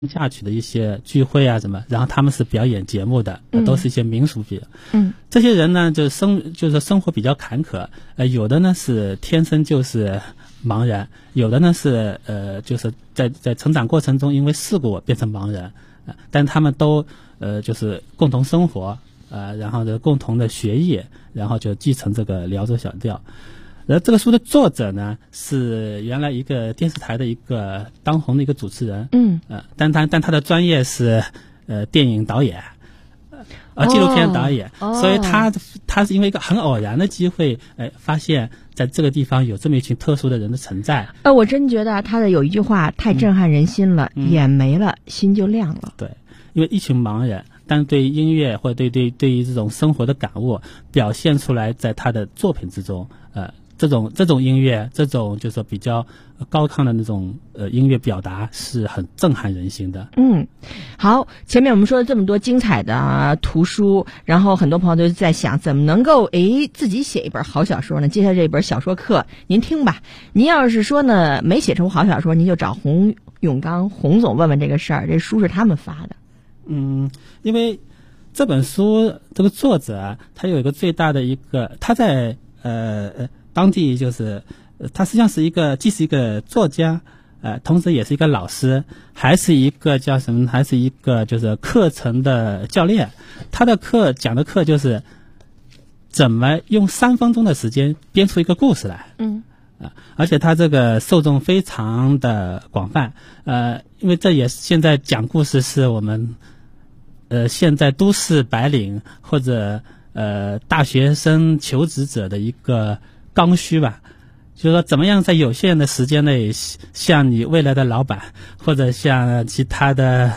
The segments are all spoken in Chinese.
嫁娶的一些聚会啊什么，然后他们是表演节目的，都是一些民俗比。这些人呢，就是生活比较坎坷，有的呢是天生就是盲人，有的呢是就是在成长过程中因为事故变成盲人，但他们都就是共同生活，然后的共同的学业，然后就继承这个辽州小调。然后这个书的作者呢是原来一个电视台的一个当红的一个主持人，但他的专业是电影导演，纪录片导演，所以他是因为一个很偶然的机会，发现在这个地方有这么一群特殊的人的存在。 我真觉得他的有一句话太震撼人心了，眼没了，心就亮了。 对，因为一群盲人，但对音乐或者对于这种生活的感悟表现出来在他的作品之中，这种音乐，这种就是说比较高亢的那种音乐表达是很震撼人心的。 好，前面我们说了这么多精彩的图书，然后很多朋友都在想怎么能够自己写一本好小说呢？接下来这本小说课您听吧。您要是说呢没写成好小说，您就找洪永刚洪总问问这个事儿，这书是他们发的。 因为这本书这个作者他有一个最大的一个，他在当地就是他实际上是既是一个作家，同时也是一个老师，还是一个叫什么，还是一个就是课程的教练。他的讲的课就是怎么用3分钟的时间编出一个故事来。而且他这个受众非常的广泛，因为这也是现在讲故事是我们现在都市白领或者大学生求职者的一个刚需吧，就是说怎么样在有限的时间内向你未来的老板或者向其他的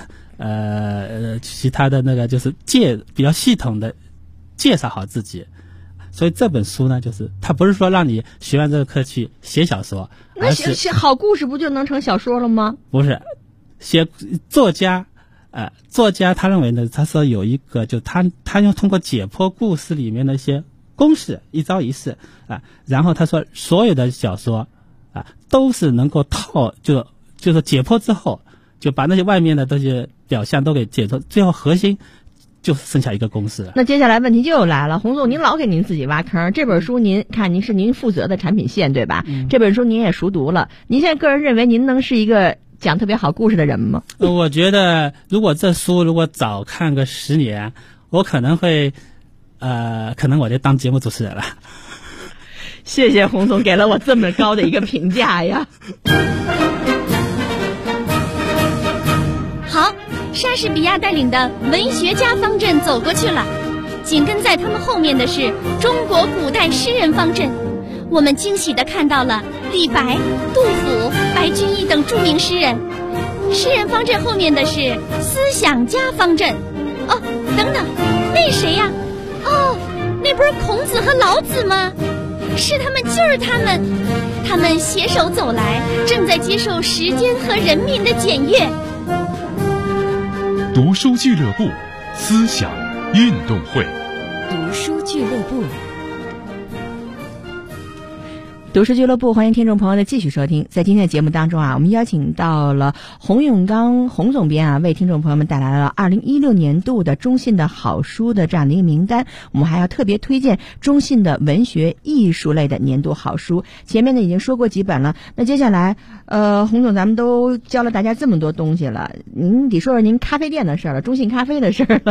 那个就是比较系统的介绍好自己。所以这本书呢，就是它不是说让你学完这个课去写小说， 那写好故事不就能成小说了吗？ 不是，作家他认为呢，他说有一个就他用通过解剖故事里面的一些公式，一招一式然后他说所有的小说都是能够就是解剖之后就把那些外面的这些表象都给解剖，最后核心就剩下一个公式。那接下来问题就来了，洪总您老给您自己挖坑，这本书您是您负责的产品线对吧？这本书您也熟读了，您现在个人认为您能是一个讲特别好故事的人吗？ 我觉得如果这书如果早看个10年，我可能会可能我就当节目主持人了。 谢谢洪总给了我这么高的一个评价呀。 好，莎士比亚带领的文学家方阵走过去了，紧跟在他们后面的是中国古代诗人方阵。我们惊喜地看到了李白、杜甫、白居易等著名诗人。诗人方阵后面的是思想家方阵。等等，那谁呀？那不是孔子和老子吗？是他们，就是他们，他们携手走来，正在接受时间和人民的检阅。 读书俱乐部，思想运动会。 读书俱乐部， 读书俱乐部，欢迎听众朋友的继续收听。在今天的节目当中我们邀请到了洪永刚洪总编为听众朋友们带来了2016年度的中信的好书的这样的一个名单。我们还要特别推荐中信的文学艺术类的年度好书。前面呢已经说过几本了，那接下来洪总咱们都教了大家这么多东西了，您得说说您咖啡店的事儿了，中信咖啡的事儿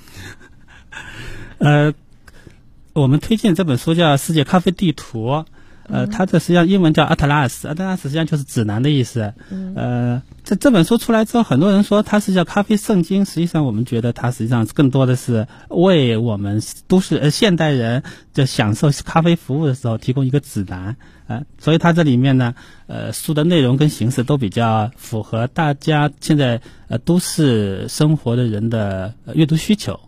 了。我们推荐这本书叫《世界咖啡地图》。它这实际上英文叫 Atlas 实际上就是指南的意思。这本书出来之后，很多人说它是叫咖啡圣经，实际上我们觉得它实际上更多的是为我们都市现代人就享受咖啡服务的时候提供一个指南。所以它这里面呢，书的内容跟形式都比较符合大家现在都市生活的人的阅读需求。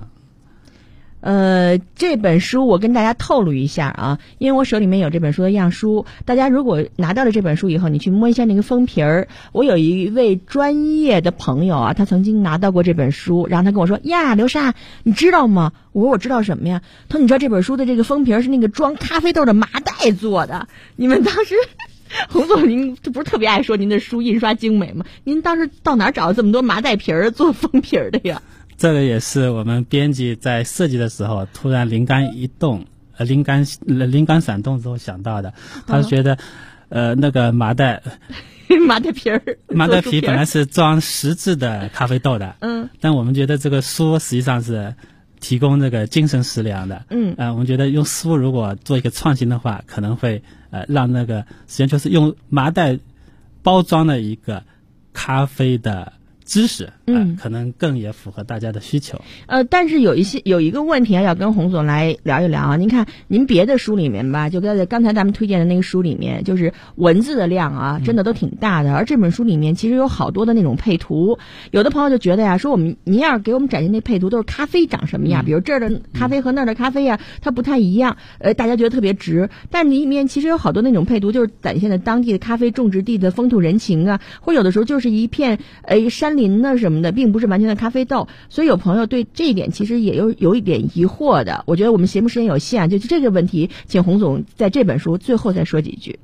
这本书我跟大家透露一下因为我手里面有这本书的样书，大家如果拿到了这本书以后，你去摸一下那个封皮儿。我有一位专业的朋友他曾经拿到过这本书，然后他跟我说呀，刘莎，你知道吗？我说我知道什么呀？他说你知道这本书的这个封皮是那个装咖啡豆的麻袋做的，你们当时洪总，您这不是特别爱说您的书印刷精美吗？您当时到哪儿找这么多麻袋皮儿做封皮儿的呀？ 这个也是我们编辑在设计的时候突然灵感一动，灵感闪动之后想到的。他觉得，那个麻袋皮儿， 麻袋皮本来是装实质的咖啡豆的，但我们觉得这个书实际上是提供这个精神食粮的，我们觉得用书如果做一个创新的话，可能会让那个实际上就是用麻袋包装的一个咖啡的知识，可能更也符合大家的需求。 但是有一个问题要跟洪总来聊一聊啊。您看，您别的书里面吧，就刚才咱们推荐的那个书里面，就是文字的量啊，真的都挺大的。而这本书里面其实有好多的那种配图，有的朋友就觉得呀，说您要是给我们展现那配图都是咖啡长什么样，比如这儿的咖啡和那儿的咖啡啊，它不太一样，大家觉得特别值。但里面其实有好多那种配图，就是展现的当地的咖啡种植地的风土人情啊，或有的时候就是一片山林呢什么的，并不是完全的咖啡豆。所以有朋友对这一点其实也有一点疑惑的。我觉得我们节目时间有限，就这个问题请洪总在这本书最后再说几句。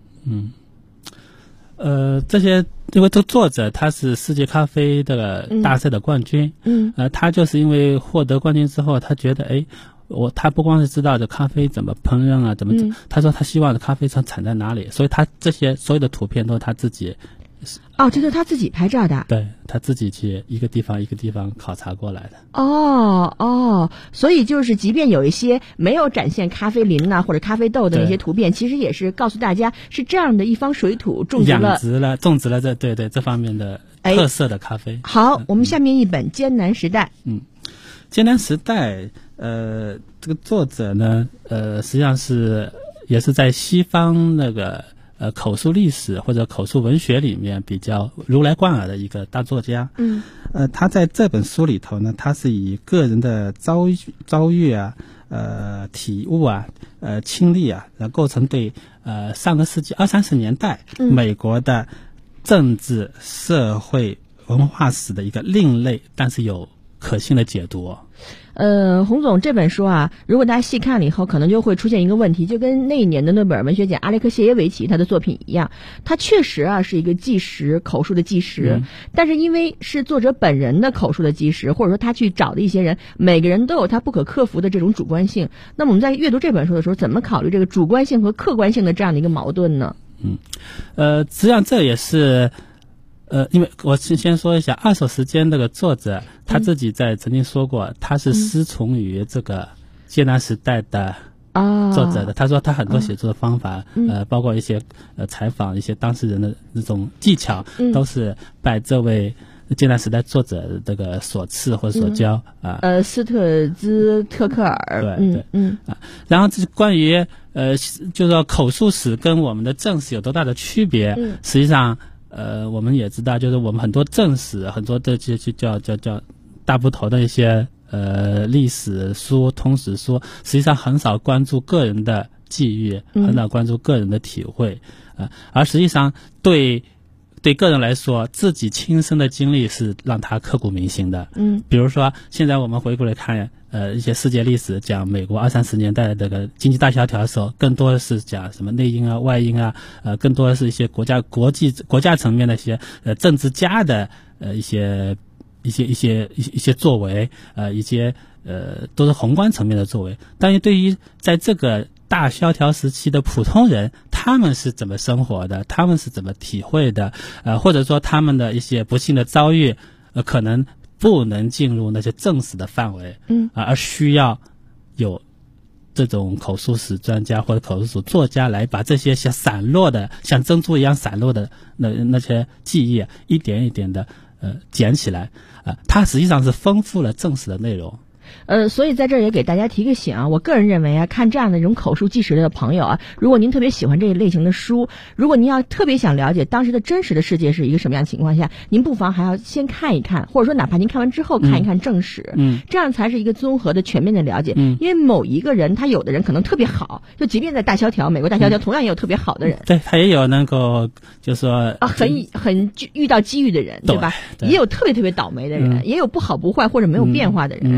这些因为这个作者他是世界咖啡的大赛的冠军，他就是因为获得冠军之后，他觉得他不光是知道这咖啡怎么烹饪啊，他说他希望的咖啡厂产在哪里，所以他这些所有的图片都是他自己。 这是他自己拍照的。 对，他自己去一个地方一个地方考察过来的。 所以就是即便有一些没有展现咖啡林或者咖啡豆的那些图片，其实也是告诉大家是这样的一方水土种植了这方面的特色的咖啡。 好，我们下面一本《艰难时代》。 艰难时代，这个作者呢，实际上也是在西方那个口述历史或者口述文学里面比较如来贯耳的一个大作家。他在这本书里头呢，他是以个人的遭遇啊、体悟啊、亲历啊，构成对上个世纪20-30年代美国的政治、社会、文化史的一个另类但是有可信的解读。 洪总，这本书啊，如果大家细看了以后，可能就会出现一个问题，就跟那一年的诺贝尔文学奖阿列克谢耶维奇他的作品一样，他确实是一个纪实，口述的纪实，但是因为是作者本人的口述的纪实，或者说他去找的一些人，每个人都有他不可克服的这种主观性。那么我们在阅读这本书的时候，怎么考虑这个主观性和客观性的这样的一个矛盾呢？ 实际上这也是。因为我先说一下二手时间这个作者，他自己曾经说过，他是师从于这个艰难时代的作者的。他说他很多写作的方法，包括一些采访一些当事人的那种技巧，都是拜这位艰难时代作者的这个所赐或者所教斯特兹特克尔。 然后这关于就是说口述史跟我们的正史有多大的区别，实际上。我们也知道，就是我们很多正史，很多的这些叫大部头的一些历史书、通史书，实际上很少关注个人的际遇，很少关注个人的体会，而实际上对个人来说，自己亲身的经历是让他刻骨铭心的。比如说现在我们回过来看一些世界历史，讲美国20-30年代的这个经济大萧条的时候，更多的是讲什么内因啊、外因啊，更多的是一些国家层面的一些政治家的一些作为，一些都是宏观层面的作为。但是对于在这个大萧条时期的普通人，他们是怎么生活的，他们是怎么体会的，或者说他们的一些不幸的遭遇，可能不能进入那些正史的范围，而需要有这种口述史专家或者口述史作家来把这些像珍珠一样散落的那些记忆一点一点的捡起来，它实际上是丰富了正史的内容。 所以在这儿也给大家提个醒啊，我个人认为看这样的这种口述纪实类的朋友如果您特别喜欢这一类型的书，如果您要特别想了解当时的真实的世界是一个什么样的情况下，您不妨还要先看一看，或者说哪怕您看完之后看一看正史，这样才是一个综合的全面的了解。因为某一个人，他有的人可能特别好，就即便在大萧条，美国大萧条同样也有特别好的人， 对，他也有能够就说很遇到机遇的人，对吧？也有特别特别倒霉的人，也有不好不坏或者没有变化的人。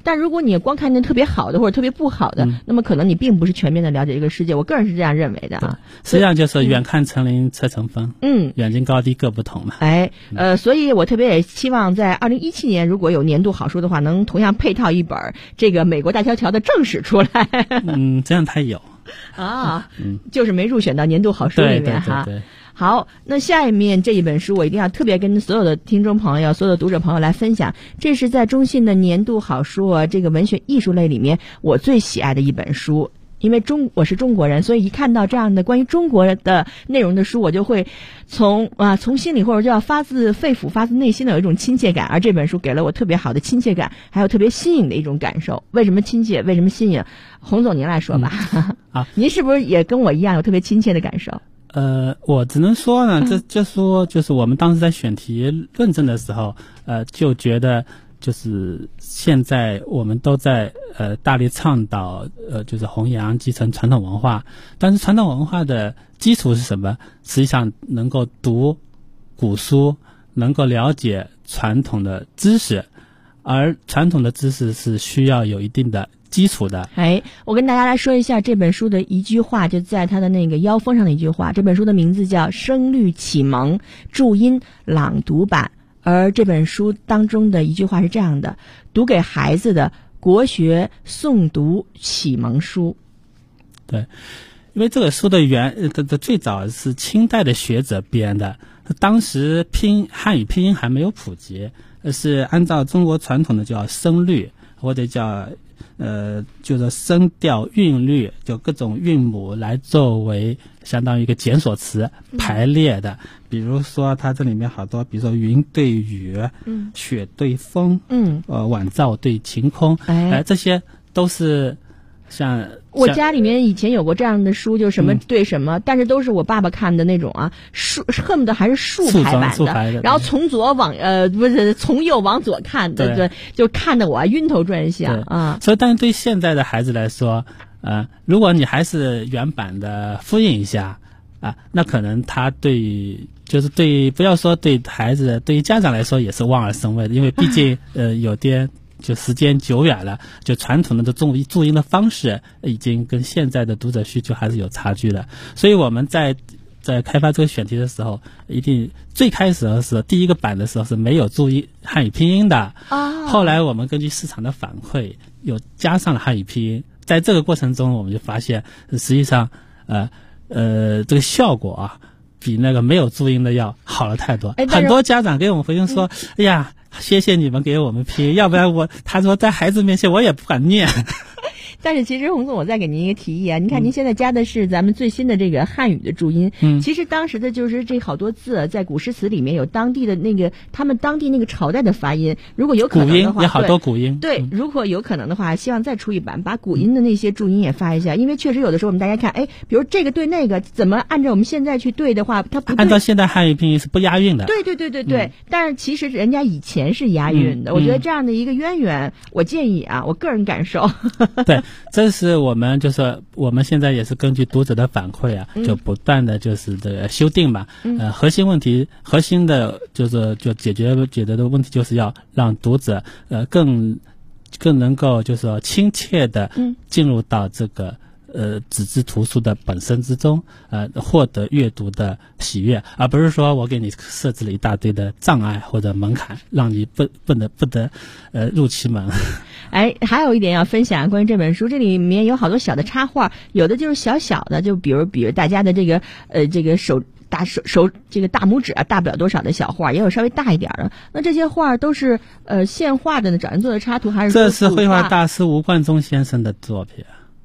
但如果你光看那特别好的或者特别不好的，那么可能你并不是全面的了解这个世界。我个人是这样认为的啊。 实际上就是远看成岭侧成峰，远近高低各不同嘛。 所以我特别也希望在2017年如果有年度好书的话，能同样配套一本这个美国大萧条的正史出来。 这样它有啊，就是没入选到年度好书里面哈。 对。 好，那下面这一本书我一定要特别跟所有的听众朋友、所有的读者朋友来分享，这是在中信的年度好书这个文学艺术类里面我最喜爱的一本书。因为我是中国人，所以一看到这样的关于中国的内容的书，我就会从心里或者叫发自肺腑、发自内心的有一种亲切感。而这本书给了我特别好的亲切感，还有特别新颖的一种感受。为什么亲切？为什么新颖？洪总您来说吧。您是不是也跟我一样有特别亲切的感受？ 我只能说呢，就是我们当时在选题论证的时候，就觉得就是现在我们都在大力倡导就是弘扬继承传统文化，但是传统文化的基础是什么？实际上能够读古书，能够了解传统的知识，而传统的知识是需要有一定的基础的。 我跟大家来说一下这本书的一句话，就在它的那个腰封上的一句话。这本书的名字叫《声律启蒙注音朗读版》，而这本书当中的一句话是这样的：读给孩子的国学诵读启蒙书。 对，因为这个书的最早是清代的学者编的，当时汉语拼音还没有普及，是按照中国传统的叫声律，或者叫就是声调韵律，就各种韵母来作为相当于一个检索词排列的。比如说它这里面好多，比如说云对雨，雪对风，晚照对晴空，这些都是像我家里面以前有过这样的书，就什么对什么，但是都是我爸爸看的那种竖恨不得还是竖排版的，然后从左往不是从右往左看的，对，就看得我晕头转向啊。 所以，但是对现在的孩子来说，如果你还是原版的复印一下那可能他对不要说对孩子，对于家长来说也是望而生畏的，因为毕竟有点就时间久远了，就传统的注音的方式已经跟现在的读者需求还是有差距的。所以我们在开发这个选题的时候，一定最开始的时候第一个版的时候是没有注意汉语拼音的，后来我们根据市场的反馈又加上了汉语拼音。在这个过程中我们就发现实际上这个效果比那个没有注音的要好了太多。很多家长给我们回应说，哎呀，谢谢你们给我们拼，要不然他说在孩子面前我也不敢念。 但是其实洪总，我再给您一个提议您看您现在加的是咱们最新的这个汉语的注音，其实当时的就是这好多字在古诗词里面有当地的那个他们当地那个朝代的发音，如果有可能的话， 古音有好多古音， 对，如果有可能的话，希望再出一版，把古音的那些注音也发一下，因为确实有的时候我们大家看，比如这个对那个怎么按照我们现在去对的话，它不对， 按照现在汉语拼音是不押韵的。 对，但是其实人家以前是押韵的，我觉得这样的一个渊源，我建议我个人感受。 对，这是我们现在也是根据读者的反馈就不断的就是这个修订嘛。核心的就解决的问题就是要让读者更能够就是说亲切的进入到这个纸质图书的本身之中，获得阅读的喜悦，而不是说我给你设置了一大堆的障碍或者门槛，让你不得入其门。 还有一点要分享关于这本书，这里面有好多小的插画，有的就是小小的，就比如大家的这个手这个大拇指大不了多少的小画，也有稍微大一点的。那这些画都是现画的呢，找人做的插图还是？ 这是绘画大师吴冠中先生的作品。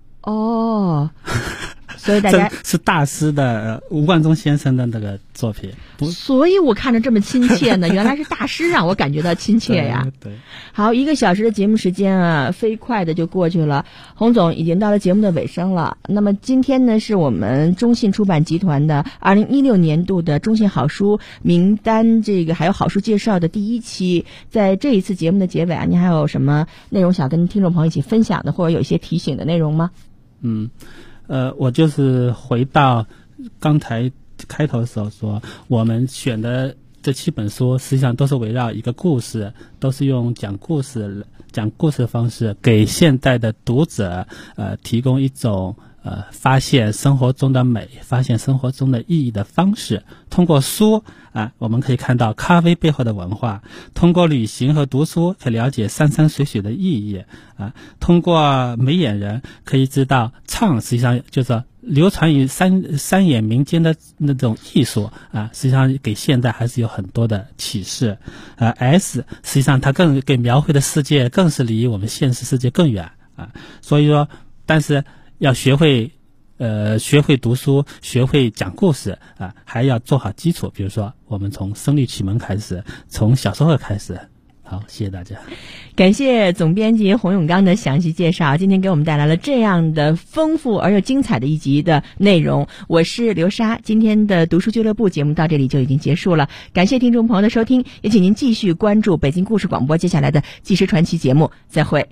所以大家是大师的吴冠中先生的那个作品， 所以我看着这么亲切呢。原来是大师让我感觉到亲切呀。 对， 好，1个小时的节目时间飞快的就过去了。洪总已经到了节目的尾声了。那么今天呢，是我们中信出版集团的2016年度的中信好书名单，这个还有好书介绍的第1期。在这一次节目的结尾您还有什么内容想跟听众朋友一起分享的，或者有一些提醒的内容吗？ 我就是回到刚才开头的时候说，我们选的这7本书实际上都是围绕一个故事，都是用讲故事的方式给现代的读者提供一种发现生活中的美，发现生活中的意义的方式。通过书我们可以看到咖啡背后的文化，通过旅行和读书可以了解山山水水的意义通过眉眼人可以知道唱实际上就是流传于山野民间的那种艺术实际上给现代还是有很多的启示S 实际上它更给描绘的世界更是离我们现实世界更远所以说但是要学会读书，学会讲故事还要做好基础，比如说我们从声律启蒙开始，从小时候开始。好，谢谢大家。 感谢总编辑洪永刚的详细介绍，今天给我们带来了这样的丰富而又精彩的一集的内容。我是刘莎，今天的读书俱乐部节目到这里就已经结束了，感谢听众朋友的收听，也请您继续关注北京故事广播接下来的纪实传奇节目，再会。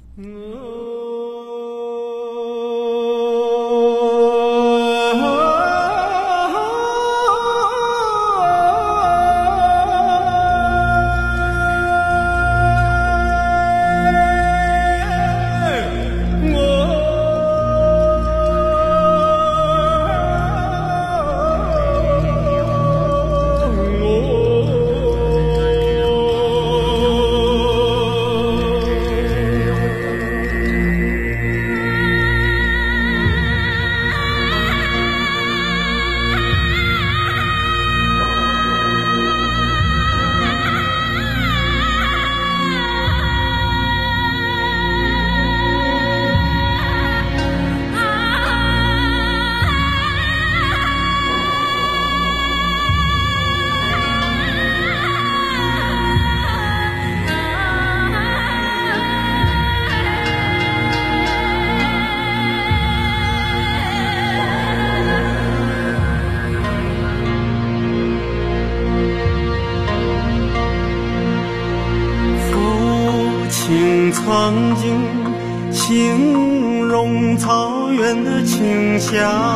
曾经形容草原的清香，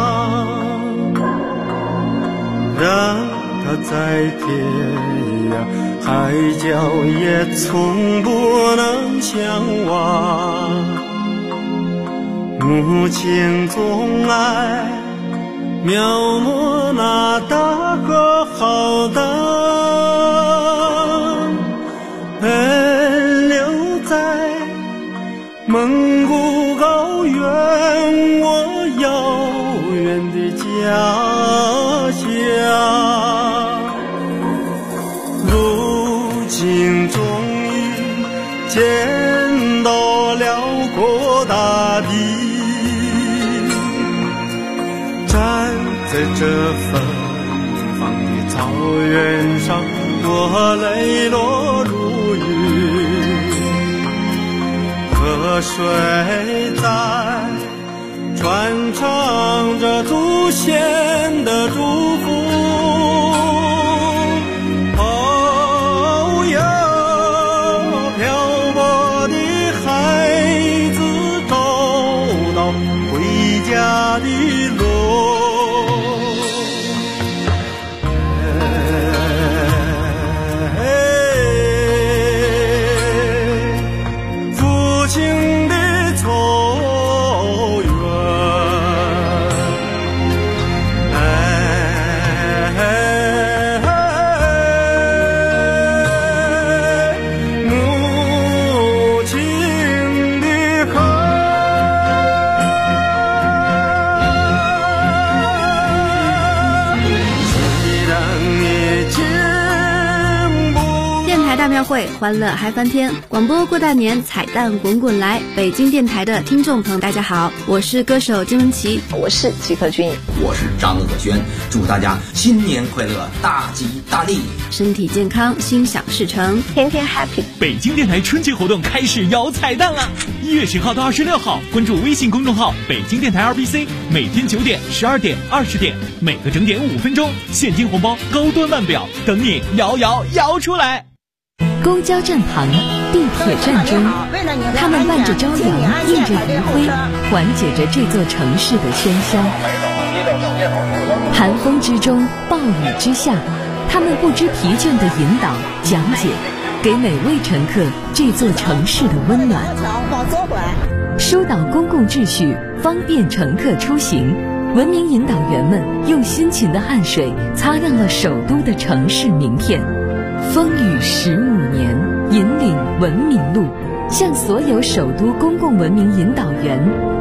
让它在天涯海角也从不能相忘。母亲总爱描摹那大河浩荡，奔流在蒙古高原，我遥远的家乡。如今终于见到辽阔大地，站在这芬芳的草原上，我泪落如雨。河水在传唱着祖先的祝福，哦哟，漂泊的孩子找到回家的路。 会欢乐嗨翻天，广播过大年，彩蛋滚滚来。北京电台的听众朋友大家好，我是歌手金玟岐， 我是吉克隽逸， 我是张可轩，祝大家新年快乐，大吉大利， 身体健康，心想事成， 天天 happy。 北京电台春节活动开始摇彩蛋了，1月10号到26号，关注微信公众号北京电台 RBC， 每天9点、12点、20点，每个整点5分钟，现金红包高端腕表等你摇出来。 公交站旁，地铁站中，他们伴着朝阳，映着余晖，缓解着这座城市的喧嚣。寒风之中，暴雨之下， 他们不知疲倦地引导、讲解，给每位乘客这座城市的温暖。疏导公共秩序，方便乘客出行。文明引导员们用辛勤的汗水擦亮了首都的城市名片。风雨15年，引领文明路，向所有首都公共文明引导员